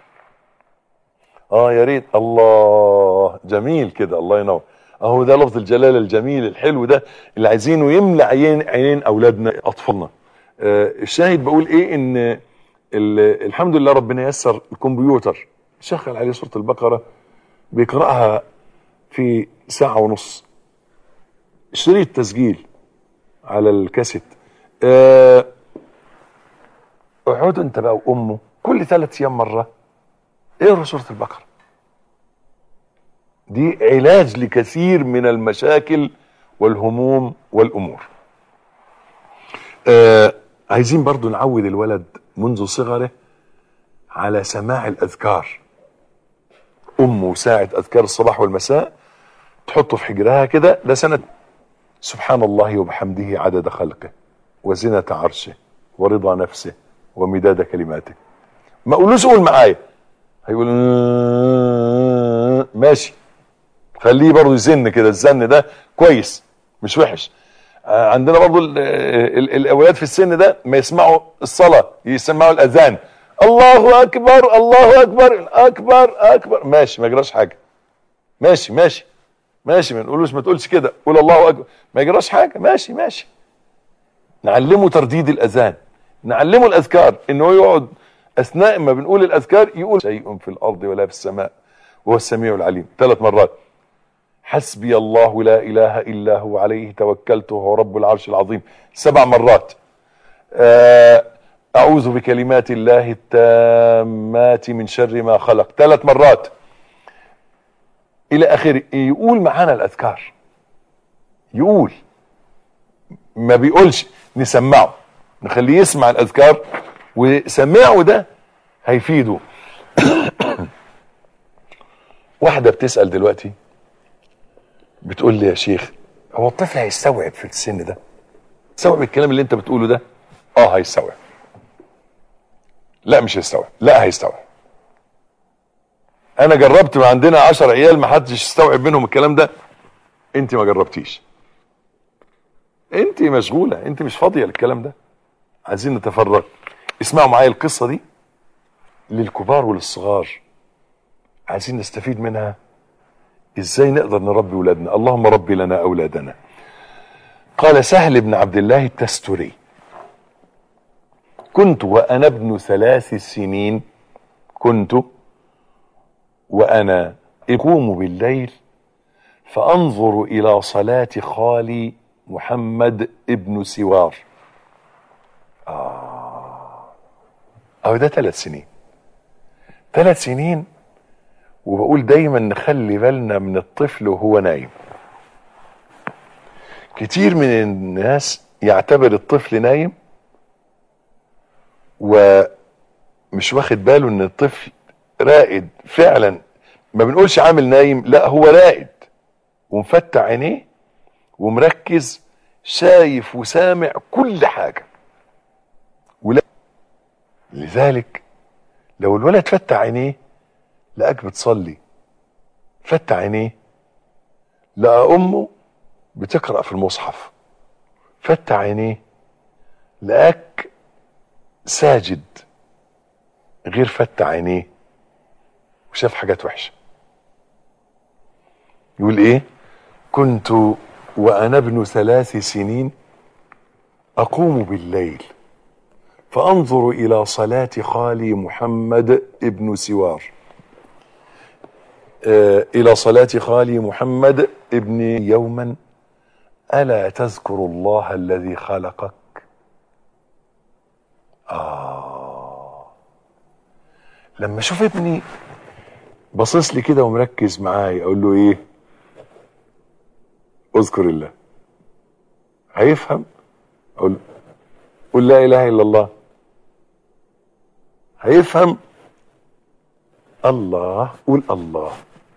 اه يا ريت. الله جميل كده، الله ينور. اهو ده لفظ الجلالة الجميل الحلو ده اللي عايزينه يملى عين عينين اولادنا اطفالنا. آه الشاهد بقول ايه؟ ان الحمد لله ربنا يسر الكمبيوتر شغل عليه سورة البقرة، بيقرأها في ساعة ونص. شريط تسجيل على الكاسيت. آه اقعدوا انت بقى وامه كل ثلاث ايام مرة اقروا سورة البقرة. دي علاج لكثير من المشاكل والهموم والامور. آه عايزين برضو نعود الولد منذ صغره على سماع الاذكار. امه ساعة اذكار الصباح والمساء تحطه في حجرها كده، ده سنة سبحان الله وبحمده عدد خلقه وزنة عرشه ورضا نفسه ومداد كلماته. ما اقولوش قول معايا، هيقول ماشي، خليه برضو يزن كده، الزن ده كويس مش وحش. عندنا برضو ال ال الاولاد في السن ده ما يسمعوا الصلاة يسمعوا الاذان، الله اكبر الله اكبر اكبر اكبر، ماشي ما يجراش حاجة، ماشي ماشي ماشي، ما نقولوش ما تقولش كده، قول الله اكبر ما يجراش حاجة، ماشي ماشي. نعلمه ترديد الاذان، نعلمه الاذكار، انه يقعد اثناء ما بنقول الاذكار يقول شيء في الارض ولا في السماء وهو السميع العليم ثلاث مرات. حسبي الله لا اله الا هو عليه توكلت وهو رب العرش العظيم سبع مرات. اعوذ بكلمات الله التامات من شر ما خلق ثلاث مرات الى اخره. يقول معانا الاذكار، يقول ما بيقولش، نسمعه، نخليه يسمع الاذكار، وسمعه ده هيفيده. واحدة بتسأل دلوقتي بتقول لي يا شيخ هو الطفل هيستوعب في السن ده؟ يستوعب الكلام اللي انت بتقوله ده؟ اه هيستوعب. لا مش هيستوعب، لا هيستوعب. انا جربت، ما عندنا عشر عيال ما حدش يستوعب منهم الكلام ده. انت ما جربتيش، انت مشغولة، انت مش فاضية للكلام ده. عايزين نتفرج. اسمعوا معايا القصة دي للكبار وللصغار، عايزين نستفيد منها ازاي نقدر نربي اولادنا. اللهم ربي لنا اولادنا. قال سهل بن عبد الله التستري: كنت وانا ابن ثلاث سنين كنت وانا اقوم بالليل فانظر الى صلاة خالي محمد ابن سوار. اه او ده ثلاث سنين، ثلاث سنين. وبقول دايما نخلي بالنا من الطفل وهو نايم. كتير من الناس يعتبر الطفل نايم ومش واخد باله ان الطفل رائد فعلا. ما بنقولش عامل نايم، لا هو رائد ومفتح عينيه ومركز، شايف وسامع كل حاجة. ولا لذلك لو الولد فتح عينيه لقاك بتصلي، فتح عينيه لقى امه بتقرأ في المصحف، فتح عينيه لقاك ساجد، غير فتح عينيه وشاف حاجات وحشة. يقول ايه؟ كنت وانا ابن ثلاث سنين اقوم بالليل فانظر الى صلاة خالي محمد ابن سوار، آه الى صلاة خالي محمد ابن يوما ألا تذكر الله الذي خلقك؟ آه لما اشوف ابني باصص لي كده ومركز معايا اقول له ايه؟ اذكر الله. هيفهم؟ اقول له قل لا اله الا الله. هيفهم؟ الله، قول الله.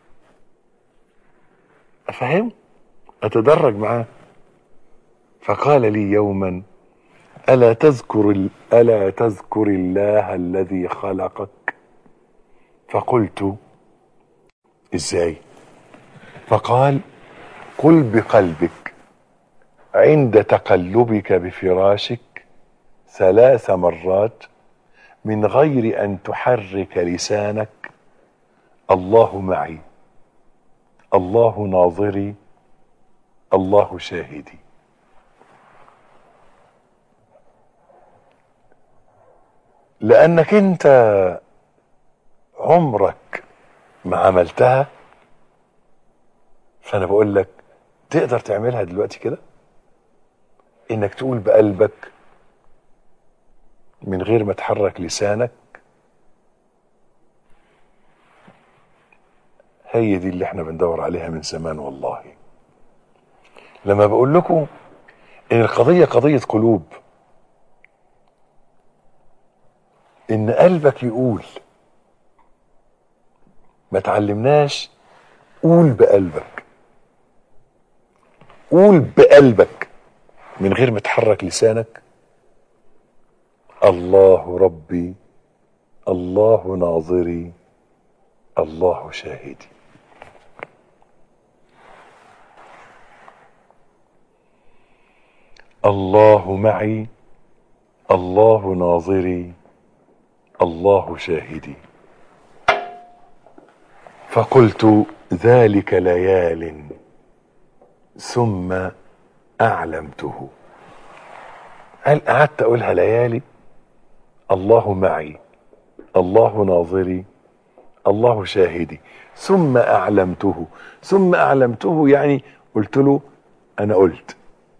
افهم؟ اتدرج معاه. فقال لي يوما ألا تذكر ألا تذكر الله الذي خلقك؟ فقلت ازاي؟ فقال قل بقلبك عند تقلبك بفراشك ثلاث مرات من غير أن تحرك لسانك: الله معي، الله ناظري، الله شاهدي. لأنك أنت عمرك ما عملتها، فأنا بقول لك تقدر تعملها دلوقتي كده، إنك تقول بقلبك من غير ما تحرك لسانك: هي دي اللي احنا بندور عليها من زمان. والله لما بقول لكم ان القضية قضية قلوب، ان قلبك يقول، ما تعلمناش قول بقلبك، قول بقلبك من غير ما تحرك لسانك: الله ربي، الله ناظري، الله شاهدي. الله معي، الله ناظري، الله شاهدي. فقلت ذلك ليال ثم أعلمته. هل قعدت أقولها ليالي؟ الله معي، الله ناظري، الله شاهدي، ثم أعلمته. ثم أعلمته يعني قلت له أنا قلت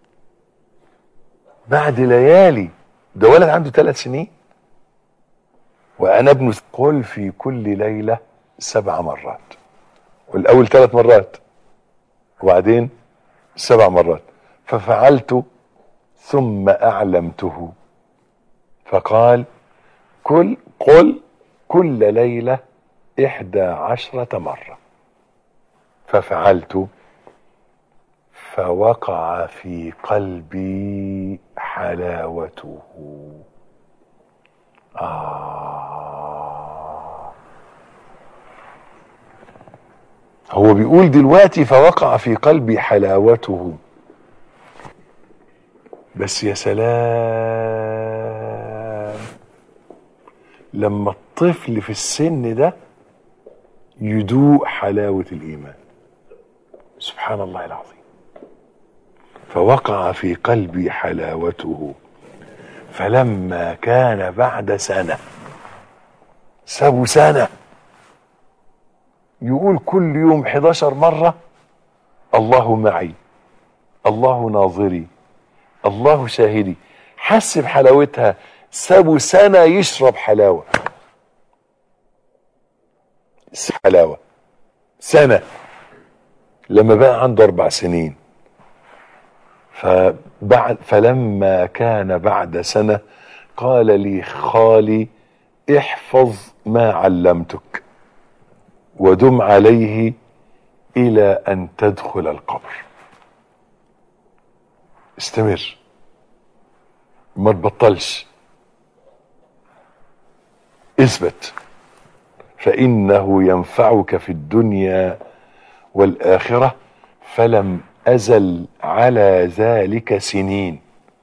بعد ليالي. ده ولد عنده ثلاث سنين وأنا ابن. قل في كل ليلة سبع مرات، والأول ثلاث مرات وبعدين سبع مرات. ففعلت ثم أعلمته فقال كل قل كل ليلة إحدى عشرة مرة. ففعلت فوقع في قلبي حلاوته. آه هو بيقول دلوقتي فوقع في قلبي حلاوته. بس يا سلام لما الطفل في السن ده يدوق حلاوة الإيمان. سبحان الله العظيم. فوقع في قلبي حلاوته فلما كان بعد سنة، سابوا سنة يقول كل يوم حداشر مرة الله معي، الله ناظري، الله شاهدي. حس بحلاوتها. سابوا سنة يشرب حلاوة. حلاوة سنة. لما بقى عنده أربع سنين فبعد فلما كان بعد سنة قال لي خالي احفظ ما علمتك ودم عليه إلى أن تدخل القبر. استمر ما تبطلش، اثبت، فإنه ينفعك في الدنيا والآخرة. فلم أزل على ذلك سنين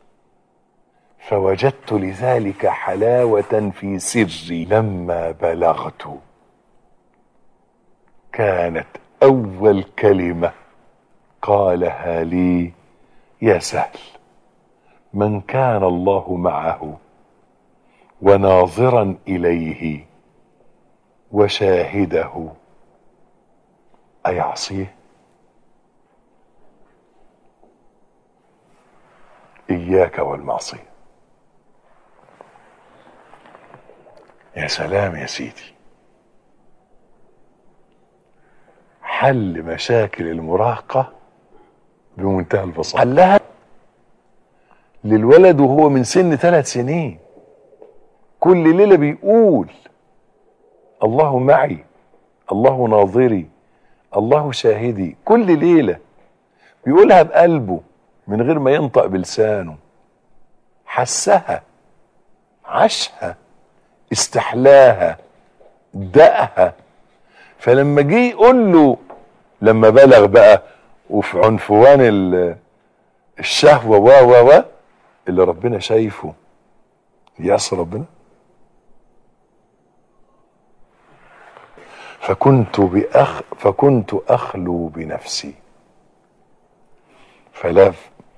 فوجدت لذلك حلاوة في سري. لما بلغت كانت أول كلمة قالها لي يا سهل من كان الله معه وناظرا إليه وشاهده أيعصيه؟ إياك والمعصية. يا سلام يا سيدي. حل مشاكل المراهقة بمنتهى البساطة. حلها للولد وهو من سن ثلاث سنين كل ليلة بيقول الله معي، الله ناظري، الله شاهدي. كل ليلة بيقولها بقلبه من غير ما ينطق بلسانه. حسها، عاشها، استحلاها، دقها. فلما جه يقول له لما بلغ بقى وفي عنفوان الشهوة و و و اللي ربنا شايفه يأس ربنا. فكنت بأخ فكنت أخلو بنفسي فلا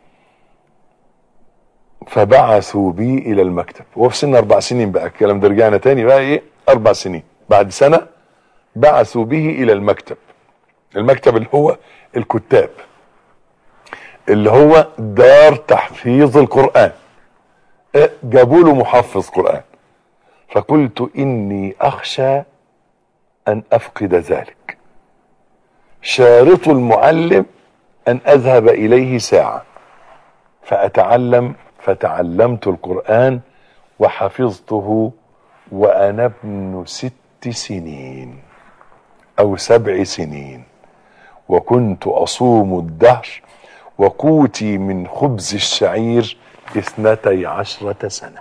فبعثوا بي إلى المكتب. وهو في سن أربع سنين بقى الكلام ده. رجعنا تاني بقى إيه أربع سنين بعد سنة. بعثوا به إلى المكتب. المكتب اللي هو الكتاب، اللي هو دار تحفيظ القرآن. جابوا له محفظ قرآن. فقلت إني أخشى أن أفقد ذلك. شارط المعلم أن أذهب إليه ساعة فأتعلم. فتعلمت القرآن وحفظته وأنا ابن ست سنين أو سبع سنين. وكنت أصوم الدهر وقوتي من خبز الشعير اثنتي عشرة سنة.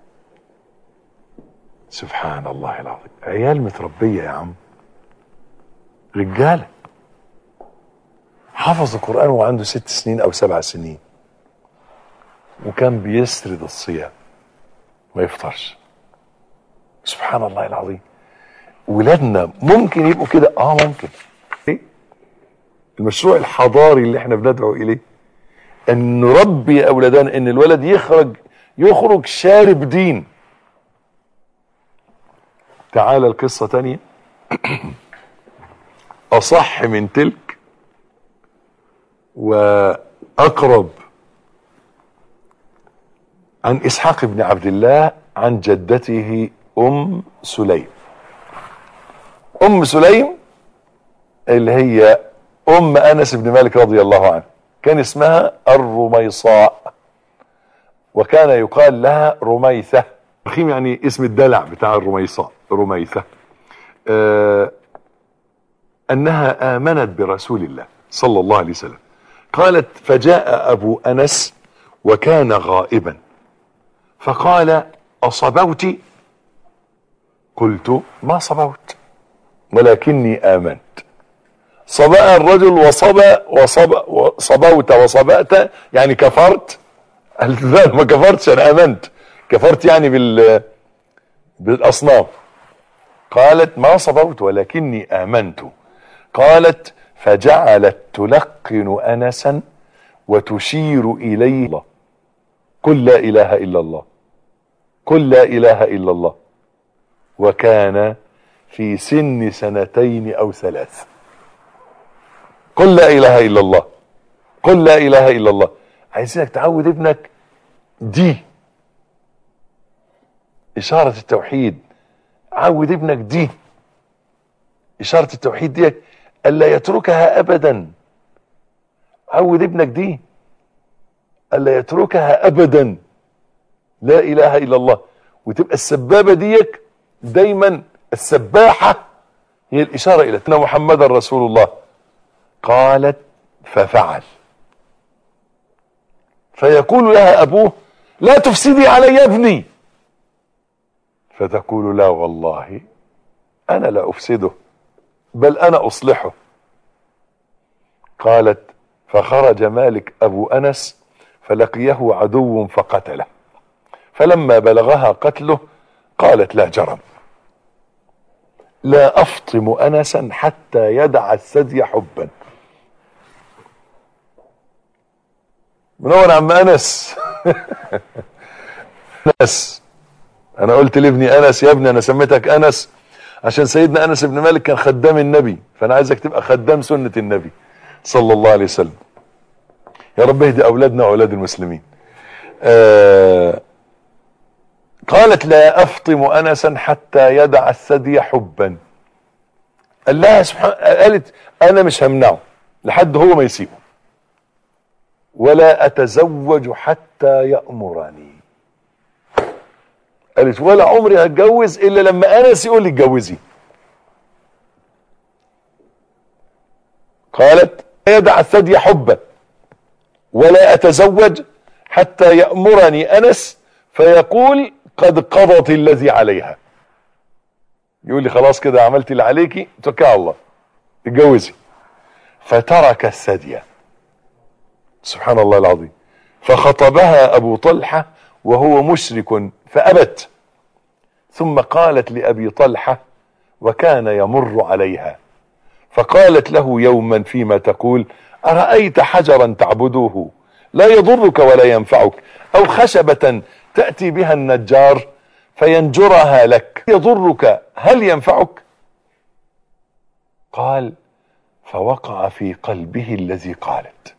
سبحان الله العظيم. عيال متربية يا عم، رجالة. حفظ القرآن وعنده ست سنين أو سبع سنين. وكان بيسرد الصيام ما يفطرش. سبحان الله العظيم. ولادنا ممكن يبقوا كده؟ اه ممكن. إيه؟ المشروع الحضاري اللي احنا بندعو اليه ان نربي اولادنا، ان الولد يخرج يخرج شارب دين. تعال القصة تانية اصح من تلك واقرب، عن اسحاق بن عبد الله عن جدته ام سليم. ام سليم اللي هي ام انس بن مالك رضي الله عنه، كان اسمها الرميصاء، وكان يقال لها رميثة. رخيم يعني اسم الدلع بتاع الرميصاء، رميثة. آه انها امنت برسول الله صلى الله عليه وسلم. قالت: فجاء ابو انس وكان غائبا فقال: اصبوت؟ قلت: ما صبوت ولكني آمنت. صبأ الرجل وصبأ وصبأ وصبوت وصبأت يعني كفرت. قالت: لا ما كفرتش، انا آمنت. كفرت يعني بال بالاصنام. قالت: ما صبوت ولكني آمنت. قالت: فجعلت تلقن أنسا وتشير إليه: الله، قل لا إله إلا الله، قل لا إله إلا الله. وكان في سن سنتين أو ثلاث. قل لا إله إلا الله، قل لا إله إلا الله. عايزينك تعود ابنك دي إشارة التوحيد. عود ابنك دي إشارة التوحيد دي ألا يتركها أبدا. عود ابنك دي ألا يتركها أبدا، لا إله إلا الله. وتبقى السبابة ديك دايما، السباحة هي الإشارة إلى أن محمد رسول الله. قالت: ففعل. فيقول لها أبوه: لا تفسدي علي يا ابني. فتقول: لا والله أنا لا أفسده، بل أنا أصلحه. قالت: فخرج مالك أبو أنس فلقيه عدو فقتله، فلما بلغها قتله قالت: لا جرم، لا أفطم أنسا حتى يدع الثدي حبا. منور عم أنس. أنس، أنا قلت لابني أنس يا ابني، أنا سميتك أنس عشان سيدنا أنس بن مالك كان خدام النبي، فأنا عايزك تبقى خدام سنة النبي صلى الله عليه وسلم. يا رب اهدي أولادنا وأولاد المسلمين. آه قالت: لا أفطم أنسا حتى يدع الثدي حبا. قال لها سبحان، قالت: أنا مش همنعه لحد هو ما يسيبه، ولا أتزوج حتى يأمرني. قالت: ولا عمري هتجوز إلا لما أنس يقول لي اتجوزي. قالت: يدع الثدي حبا ولا أتزوج حتى يأمرني أنس فيقول: قد قضت الذي عليها. يقول لي خلاص كده عملت اللي عليكي، توكل على الله اتجوزي. فترك الثدي. سبحان الله العظيم. فخطبها أبو طلحة وهو مشرك فأبت، ثم قالت لأبي طلحة وكان يمر عليها، فقالت له يوما فيما تقول: أرأيت حجرا تعبدوه لا يضرك ولا ينفعك، أو خشبة تأتي بها النجار فينجرها لك، يضرك هل ينفعك؟ قال: فوقع في قلبه الذي قالت،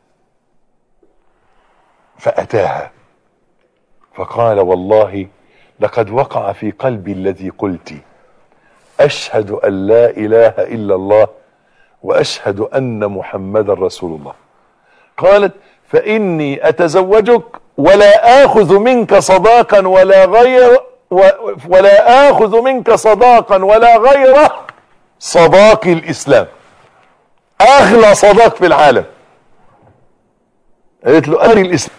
فأتاها فقال: والله لقد وقع في قلبي الذي قلت، أشهد أن لا إله إلا الله وأشهد أن محمد رسول الله. قالت: فإني أتزوجك ولا آخذ منك صداقا ولا غير ولا آخذ منك صداقا ولا غير صداق الإسلام، أغلى صداق في العالم. قالت له: أغلى الإسلام.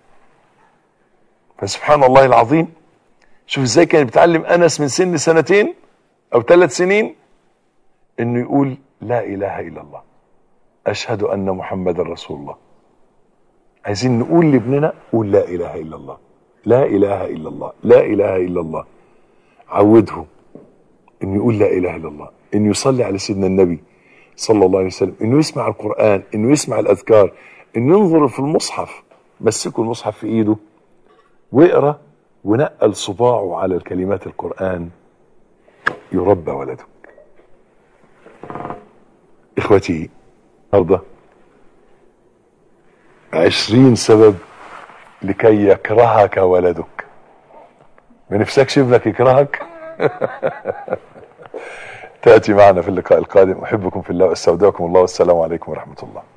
فسبحان الله العظيم، شوف ازاي كانت بتعلم أنس من سن سنتين أو ثلاث سنين إنه يقول لا إله إلا الله، أشهد أن محمد رسول الله. عايزين نقول لابننا قول لا اله الا الله، لا اله الا الله، لا اله الا الله. عوده انه يقول لا اله الا الله، انه يصلي على سيدنا النبي صلى الله عليه وسلم، انه يسمع القرآن، انه يسمع الاذكار، انه ينظر في المصحف. مسكوا المصحف في ايده واقرا ونقل صباعه على الكلمات القرآن، يربى ولدك. اخوتي النهارده عشرين سبب لكي يكرهك ولدك. ما نفسكش ابنك يكرهك؟ تأتي معنا في اللقاء القادم. أحبكم في الله واستودعكم الله، والسلام عليكم ورحمة الله.